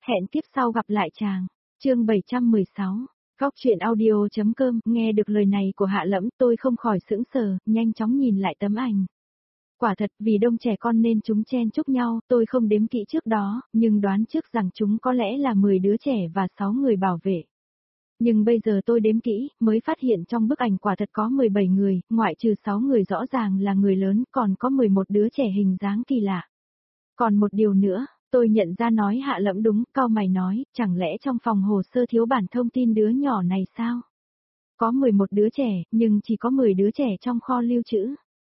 Hẹn kiếp sau gặp lại chàng. Chương 716. Góc truyện audio.com. Nghe được lời này của Hạ Lẫm, tôi không khỏi sững sờ, nhanh chóng nhìn lại tấm ảnh. Quả thật, vì đông trẻ con nên chúng chen chúc nhau, tôi không đếm kỹ trước đó, nhưng đoán trước rằng chúng có lẽ là 10 đứa trẻ và 6 người bảo vệ. Nhưng bây giờ tôi đếm kỹ, mới phát hiện trong bức ảnh quả thật có 17 người, ngoại trừ 6 người rõ ràng là người lớn, còn có 11 đứa trẻ hình dáng kỳ lạ. Còn một điều nữa, tôi nhận ra nói Hạ Lẫm đúng, cau mày nói, chẳng lẽ trong phòng hồ sơ thiếu bản thông tin đứa nhỏ này sao? Có 11 đứa trẻ, nhưng chỉ có 10 đứa trẻ trong kho lưu trữ.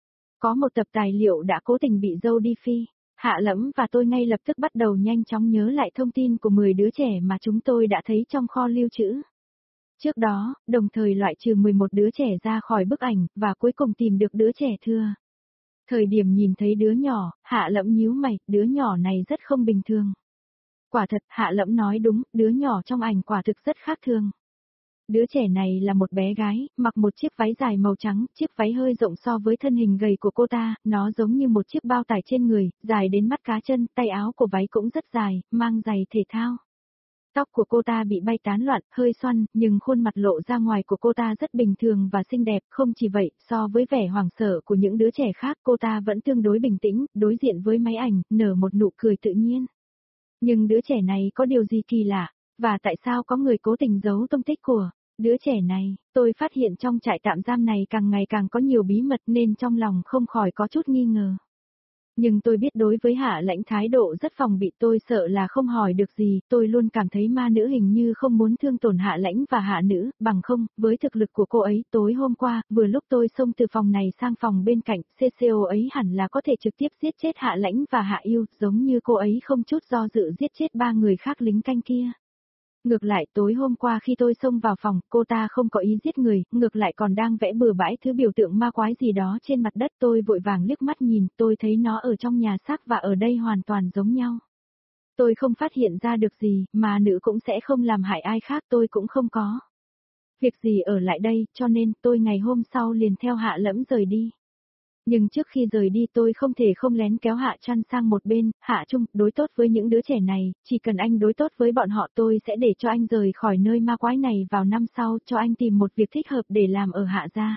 Có một tập tài liệu đã cố tình bị dâu đi phi. Hạ Lẫm và tôi ngay lập tức bắt đầu nhanh chóng nhớ lại thông tin của 10 đứa trẻ mà chúng tôi đã thấy trong kho lưu trữ. Trước đó, đồng thời loại trừ 11 đứa trẻ ra khỏi bức ảnh, và cuối cùng tìm được đứa trẻ thưa. Thời điểm nhìn thấy đứa nhỏ, Hạ Lẫm nhíu mày, đứa nhỏ này rất không bình thường. Quả thật, Hạ Lẫm nói đúng, đứa nhỏ trong ảnh quả thực rất khác thường. Đứa trẻ này là một bé gái, mặc một chiếc váy dài màu trắng, chiếc váy hơi rộng so với thân hình gầy của cô ta, nó giống như một chiếc bao tải trên người, dài đến mắt cá chân, tay áo của váy cũng rất dài, mang giày thể thao. Tóc của cô ta bị bay tán loạn, hơi xoăn, nhưng khuôn mặt lộ ra ngoài của cô ta rất bình thường và xinh đẹp, không chỉ vậy, so với vẻ hoảng sợ của những đứa trẻ khác, cô ta vẫn tương đối bình tĩnh, đối diện với máy ảnh, nở một nụ cười tự nhiên. Nhưng đứa trẻ này có điều gì kỳ lạ, và tại sao có người cố tình giấu tung tích của đứa trẻ này? Tôi phát hiện trong trại tạm giam này càng ngày càng có nhiều bí mật nên trong lòng không khỏi có chút nghi ngờ. Nhưng tôi biết đối với Hạ Lãnh thái độ rất phòng bị, tôi sợ là không hỏi được gì, tôi luôn cảm thấy ma nữ hình như không muốn thương tổn Hạ Lãnh và Hạ nữ, bằng không, với thực lực của cô ấy, tối hôm qua, vừa lúc tôi xông từ phòng này sang phòng bên cạnh, CCO ấy hẳn là có thể trực tiếp giết chết Hạ Lãnh và Hạ Yêu, giống như cô ấy không chút do dự giết chết 3 người khác lính canh kia. Ngược lại tối hôm qua khi tôi xông vào phòng, cô ta không có ý giết người, ngược lại còn đang vẽ bừa bãi thứ biểu tượng ma quái gì đó trên mặt đất. Tôi vội vàng liếc mắt nhìn, tôi thấy nó ở trong nhà xác và ở đây hoàn toàn giống nhau. Tôi không phát hiện ra được gì, mà nữ cũng sẽ không làm hại ai khác, tôi cũng không có việc gì ở lại đây, cho nên tôi ngày hôm sau liền theo Hạ Lẫm rời đi. Nhưng trước khi rời đi tôi không thể không lén kéo Hạ Trăn sang một bên, Hạ Trung, đối tốt với những đứa trẻ này, chỉ cần anh đối tốt với bọn họ tôi sẽ để cho anh rời khỏi nơi ma quái này vào năm sau, cho anh tìm một việc thích hợp để làm ở Hạ gia.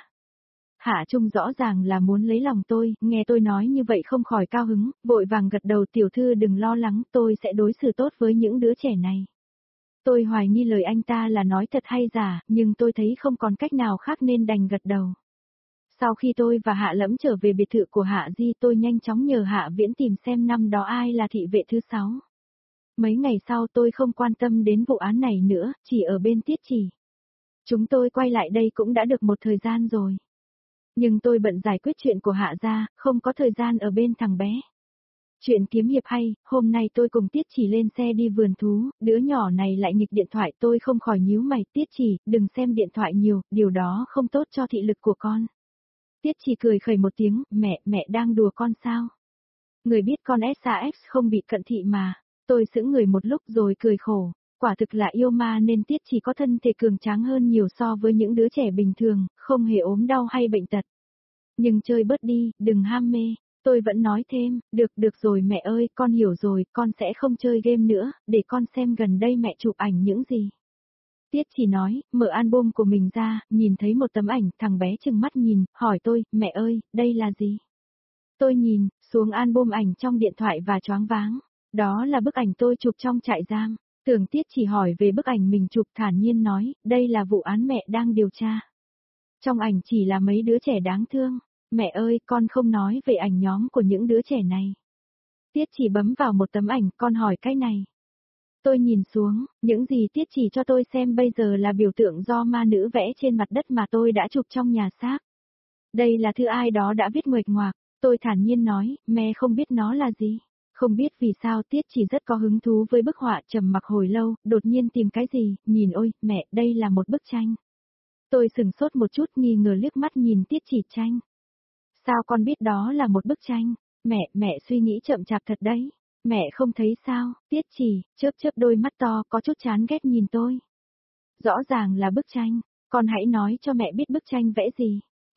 Hạ Trung rõ ràng là muốn lấy lòng tôi, nghe tôi nói như vậy không khỏi cao hứng, vội vàng gật đầu, tiểu thư đừng lo lắng, tôi sẽ đối xử tốt với những đứa trẻ này. Tôi hoài nghi lời anh ta là nói thật hay giả, nhưng tôi thấy không còn cách nào khác nên đành gật đầu. Sau khi tôi và Hạ Lẫm trở về biệt thự của Hạ Di, tôi nhanh chóng nhờ Hạ Viễn tìm xem năm đó ai là thị vệ thứ 6. Mấy ngày sau tôi không quan tâm đến vụ án này nữa, chỉ ở bên Tiết Chỉ. Chúng tôi quay lại đây cũng đã được một thời gian rồi. Nhưng tôi bận giải quyết chuyện của Hạ gia, không có thời gian ở bên thằng bé. Chuyện kiếm hiệp hay, hôm nay tôi cùng Tiết Chỉ lên xe đi vườn thú, đứa nhỏ này lại nghịch điện thoại, tôi không khỏi nhíu mày, Tiết Chỉ, đừng xem điện thoại nhiều, điều đó không tốt cho thị lực của con. Tiết Chỉ cười khẩy một tiếng, mẹ đang đùa con sao? Người biết con SAX không bị cận thị mà. Tôi sững người một lúc rồi cười khổ, quả thực là yêu ma nên Tiết Chỉ có thân thể cường tráng hơn nhiều so với những đứa trẻ bình thường, không hề ốm đau hay bệnh tật. Nhưng chơi bớt đi, đừng ham mê. Tôi vẫn nói thêm, được rồi mẹ ơi, con hiểu rồi, con sẽ không chơi game nữa, để con xem gần đây mẹ chụp ảnh những gì. Tiết Chỉ nói, mở album của mình ra, nhìn thấy một tấm ảnh, thằng bé trừng mắt nhìn, hỏi tôi, mẹ ơi, đây là gì? Tôi nhìn xuống album ảnh trong điện thoại và choáng váng. Đó là bức ảnh tôi chụp trong trại giam. Tưởng Tiết Chỉ hỏi về bức ảnh mình chụp, thản nhiên nói, đây là vụ án mẹ đang điều tra. Trong ảnh chỉ là mấy đứa trẻ đáng thương. Mẹ ơi, con không nói về ảnh nhóm của những đứa trẻ này. Tiết Chỉ bấm vào một tấm ảnh, con hỏi cái này. Tôi nhìn xuống, những gì Tiết Chỉ cho tôi xem bây giờ là biểu tượng do ma nữ vẽ trên mặt đất mà tôi đã chụp trong nhà xác. Đây là thư ai đó đã viết nguệch ngoạc, tôi thản nhiên nói, mẹ không biết nó là gì. Không biết vì sao Tiết Chỉ rất có hứng thú với bức họa, trầm mặc hồi lâu, đột nhiên tìm cái gì, nhìn ôi, mẹ, đây là một bức tranh. Tôi sửng sốt một chút nghi ngờ liếc mắt nhìn Tiết Chỉ tranh. Sao con biết đó là một bức tranh? Mẹ suy nghĩ chậm chạp thật đấy. Mẹ không thấy sao? Tiết Chỉ, chớp đôi mắt to có chút chán ghét nhìn tôi. Rõ ràng là bức tranh, con hãy nói cho mẹ biết bức tranh vẽ gì.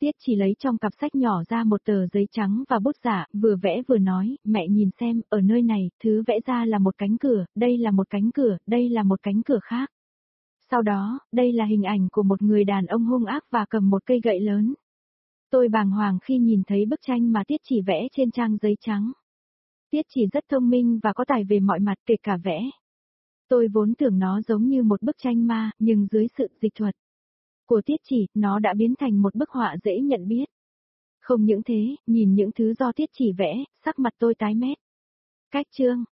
Tiết Chỉ lấy trong cặp sách nhỏ ra một tờ giấy trắng và bút giả, vừa vẽ vừa nói, mẹ nhìn xem, ở nơi này, thứ vẽ ra là một cánh cửa, đây là một cánh cửa, đây là một cánh cửa khác. Sau đó, đây là hình ảnh của một người đàn ông hung ác và cầm một cây gậy lớn. Tôi bàng hoàng khi nhìn thấy bức tranh mà Tiết Chỉ vẽ trên trang giấy trắng. Tiết Chỉ rất thông minh và có tài về mọi mặt kể cả vẽ. Tôi vốn tưởng nó giống như một bức tranh ma, nhưng dưới sự dịch thuật của Tiết Chỉ, nó đã biến thành một bức họa dễ nhận biết. Không những thế, nhìn những thứ do Tiết Chỉ vẽ, sắc mặt tôi tái mét. Cách chương